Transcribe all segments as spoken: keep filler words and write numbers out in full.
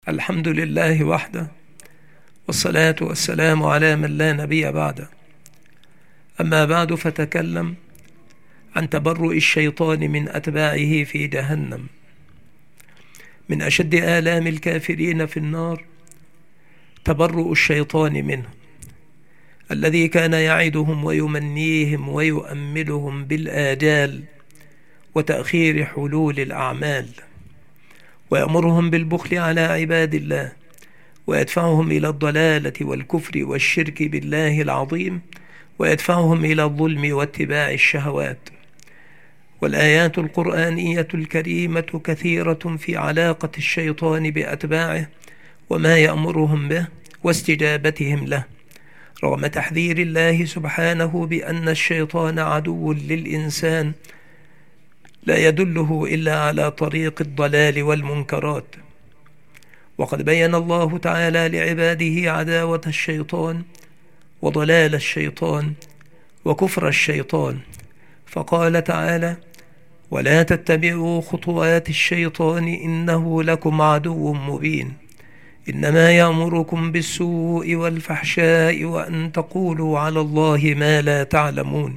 الحمد لله وحده، والصلاة والسلام على من لا نبي بعده. أما بعد، فتكلم عن تبرؤ الشيطان من أتباعه في جهنم. من أشد آلام الكافرين في النار تبرؤ الشيطان منه، الذي كان يعدهم ويمنيهم ويؤملهم بالآجال وتأخير حلول الأعمال، ويأمرهم بالبخل على عباد الله، ويدفعهم إلى الضلالة والكفر والشرك بالله العظيم، ويدفعهم إلى الظلم واتباع الشهوات. والآيات القرآنية الكريمة كثيرة في علاقة الشيطان بأتباعه وما يأمرهم به واستجابتهم له، رغم تحذير الله سبحانه بأن الشيطان عدو للإنسان لا يدله إلا على طريق الضلال والمنكرات. وقد بين الله تعالى لعباده عداوة الشيطان وضلال الشيطان وكفر الشيطان، فقال تعالى: ولا تتبعوا خطوات الشيطان إنه لكم عدو مبين، إنما يأمركم بالسوء والفحشاء وأن تقولوا على الله ما لا تعلمون.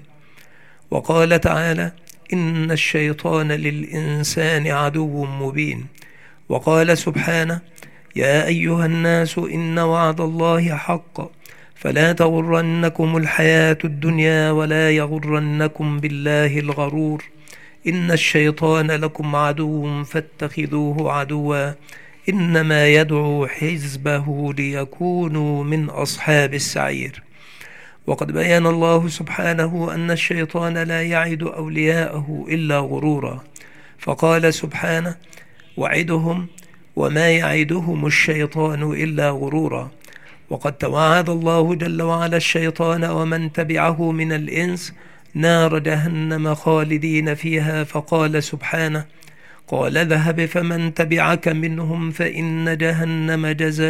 وقال تعالى: إن الشيطان للإنسان عدو مبين. وقال سبحانه: يا أيها الناس إن وعد الله حق فلا تغرنكم الحياة الدنيا ولا يغرنكم بالله الغرور، إن الشيطان لكم عدو فاتخذوه عدوا إنما يدعو حزبه ليكونوا من أصحاب السعير. وقد بين الله سبحانه أن الشيطان لا يعد أولياءه إلا غرورا، فقال سبحانه: وعدهم وما يعدهم الشيطان إلا غرورا. وقد توعد الله جل وعلا الشيطان ومن تبعه من الإنس نار جهنم خالدين فيها، فقال سبحانه: قال اذهب فمن تبعك منهم فإن جهنم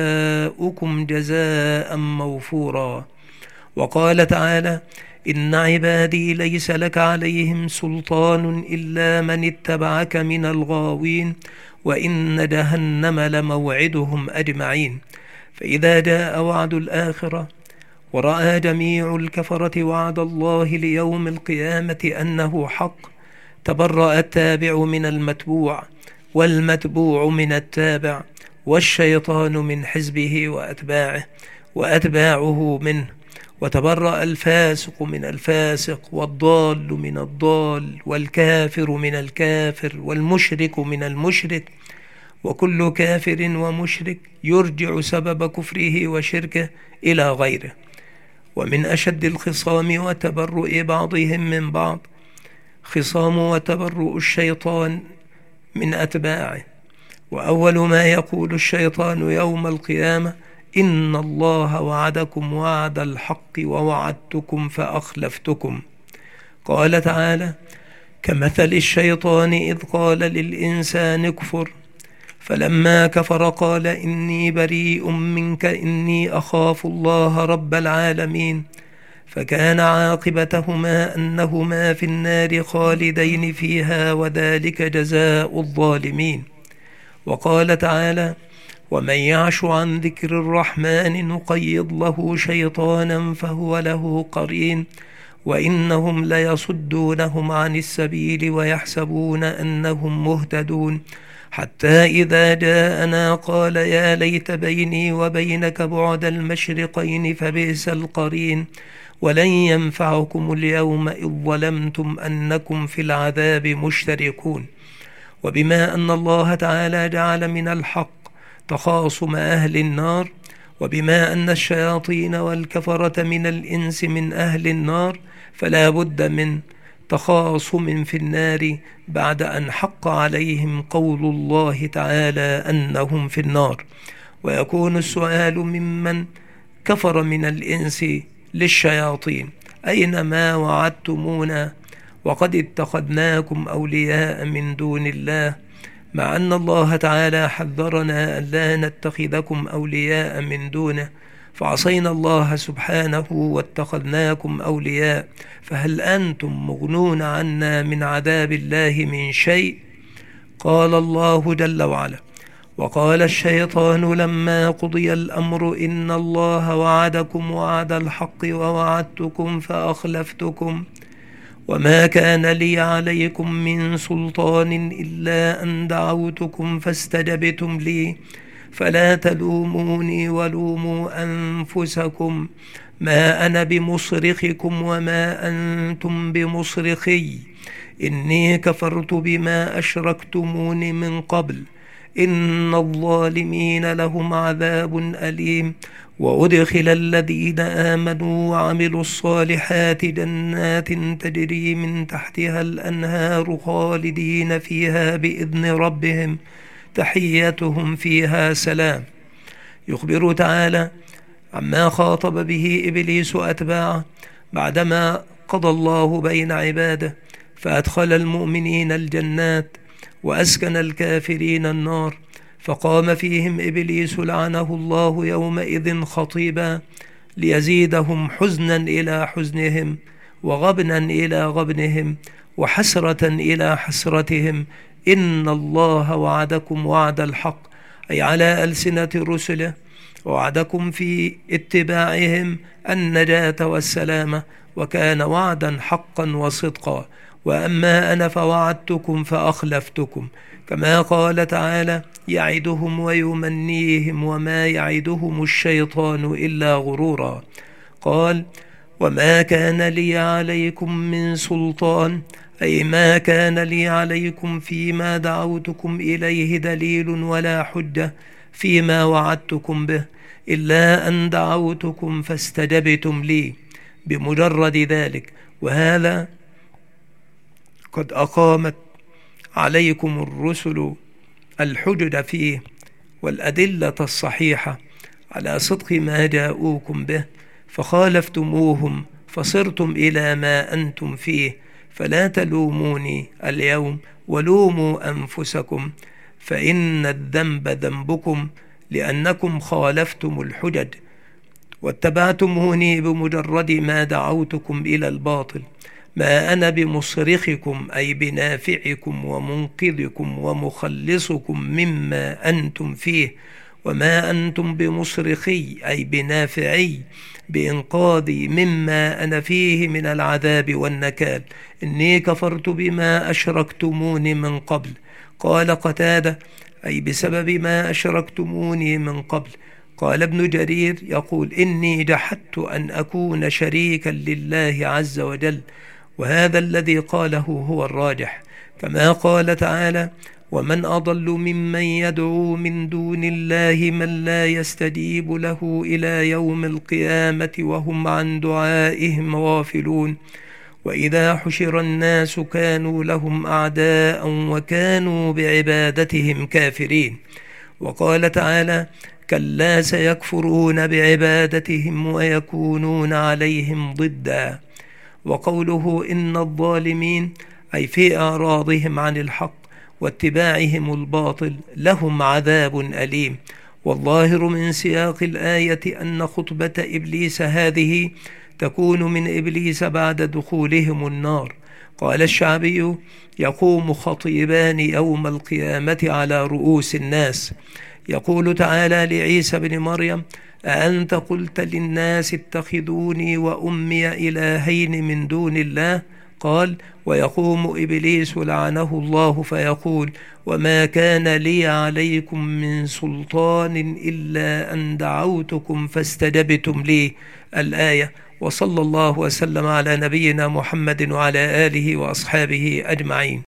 جزاؤكم جزاء موفورا. وقال تعالى: إن عبادي ليس لك عليهم سلطان إلا من اتبعك من الغاوين وإن جهنم لموعدهم أجمعين. فإذا جاء وعد الآخرة ورأى جميع الكفرة وعد الله ليوم القيامة أنه حق، تبرأ التابع من المتبوع والمتبوع من التابع، والشيطان من حزبه وأتباعه وأتباعه منه، وتبرأ الفاسق من الفاسق والضال من الضال والكافر من الكافر والمشرك من المشرك، وكل كافر ومشرك يرجع سبب كفره وشركه إلى غيره. ومن أشد الخصام وتبرؤ بعضهم من بعض خصام وتبرؤ الشيطان من أتباعه. وأول ما يقول الشيطان يوم القيامة: إن الله وعدكم وعد الحق ووعدتكم فأخلفتكم. قال تعالى: كمثل الشيطان إذ قال للإنسان اكفر فلما كفر قال إني بريء منك إني أخاف الله رب العالمين، فكان عاقبتهما أنهما في النار خالدين فيها وذلك جزاء الظالمين. وقال تعالى: ومن يعش عن ذكر الرحمن نقيض له شيطانا فهو له قرين وإنهم ليصدونهم عن السبيل ويحسبون أنهم مهتدون، حتى إذا جاءنا قال يا ليت بيني وبينك بعد المشرقين فبئس القرين، ولن ينفعكم اليوم إذ ظلمتم أنكم في العذاب مشتركون. وبما أن الله تعالى جعل من الحق تخاصم أهل النار، وبما أن الشياطين والكفرة من الإنس من أهل النار، فلا بد من تخاصم في النار بعد أن حق عليهم قول الله تعالى أنهم في النار. ويكون السؤال ممن كفر من الإنس للشياطين: أينما وعدتمونا وقد اتخذناكم أولياء من دون الله، مع أن الله تعالى حذرنا أن لا نتخذكم أولياء من دونه، فعصينا الله سبحانه واتخذناكم أولياء، فهل أنتم مغنون عنا من عذاب الله من شيء؟ قال الله جل وعلا: وقال الشيطان لما قضي الأمر إن الله وعدكم وعد الحق ووعدتكم فأخلفتكم وما كان لي عليكم من سلطان إلا أن دعوتكم فاستجبتم لي فلا تلوموني ولوموا أنفسكم ما أنا بمصرخكم وما أنتم بمصرخي إني كفرت بما أشركتمون من قبل إن الظالمين لهم عذاب أليم. وأدخل الذين آمنوا وعملوا الصالحات جنات تجري من تحتها الأنهار خالدين فيها بإذن ربهم تحيتهم فيها سلام. يخبر تعالى عما خاطب به إبليس أتباعه بعدما قضى الله بين عباده فأدخل المؤمنين الجنات وأسكن الكافرين النار، فقام فيهم إبليس لعنه الله يومئذ خطيبا ليزيدهم حزنا إلى حزنهم وغبنا إلى غبنهم وحسرة إلى حسرتهم إن الله وعدكم وعد الحق، أي على ألسنة رسله، وعدكم في اتباعهم النجاة والسلامة، وكان وعدا حقا وصدقا. وأما أنا فوعدتكم فأخلفتكم، كما قال تعالى يعدهم ويمنيهم وما يعدهم الشيطان إلا غرورا. قال وما كان لي عليكم من سلطان، أي ما كان لي عليكم فيما دعوتكم إليه دليل ولا حجة فيما وعدتكم به إلا أن دعوتكم فاستجبتم لي بمجرد ذلك، وهذا قد أقامت عليكم الرسل الحجج فيه والأدلة الصحيحة على صدق ما جاءوكم به، فخالفتموهم فصرتم إلى ما أنتم فيه، فلا تلوموني اليوم ولوموا أنفسكم، فإن الذنب ذنبكم لأنكم خالفتم الحجج واتبعتموني بمجرد ما دعوتكم إلى الباطل. ما أنا بمصرخكم، أي بنافعكم ومنقذكم ومخلصكم مما أنتم فيه، وما أنتم بمصرخي، أي بنافعي بإنقاذي مما أنا فيه من العذاب والنكال. إني كفرت بما أشركتموني من قبل. قال قتادة أي بسبب ما أشركتموني من قبل. قال ابن جرير يقول إني جحدت أن أكون شريكا لله عز وجل، وهذا الذي قاله هو الراجح، كما قال تعالى ومن أضل ممن يدعو من دون الله من لا يستجيب له إلى يوم القيامة وهم عن دعائهم غافلون. وإذا حشر الناس كانوا لهم أعداء وكانوا بعبادتهم كافرين. وقال تعالى كلا سيكفرون بعبادتهم ويكونون عليهم ضدا. وقوله إن الظالمين أي في أعراضهم عن الحق واتباعهم الباطل لهم عذاب أليم. والظاهر من سياق الآية أن خطبة إبليس هذه تكون من إبليس بعد دخولهم النار. قال الشعبي يقوم خطيبان يوم القيامة على رؤوس الناس. يقول تعالى لعيسى بن مريم أأنت قلت للناس اتخذوني وأمي إلهين من دون الله؟ قال ويقوم إبليس لعنه الله فيقول وما كان لي عليكم من سلطان إلا أن دعوتكم فاستجبتم لي. الآية. وصلى الله وسلم على نبينا محمد وعلى آله وأصحابه أجمعين.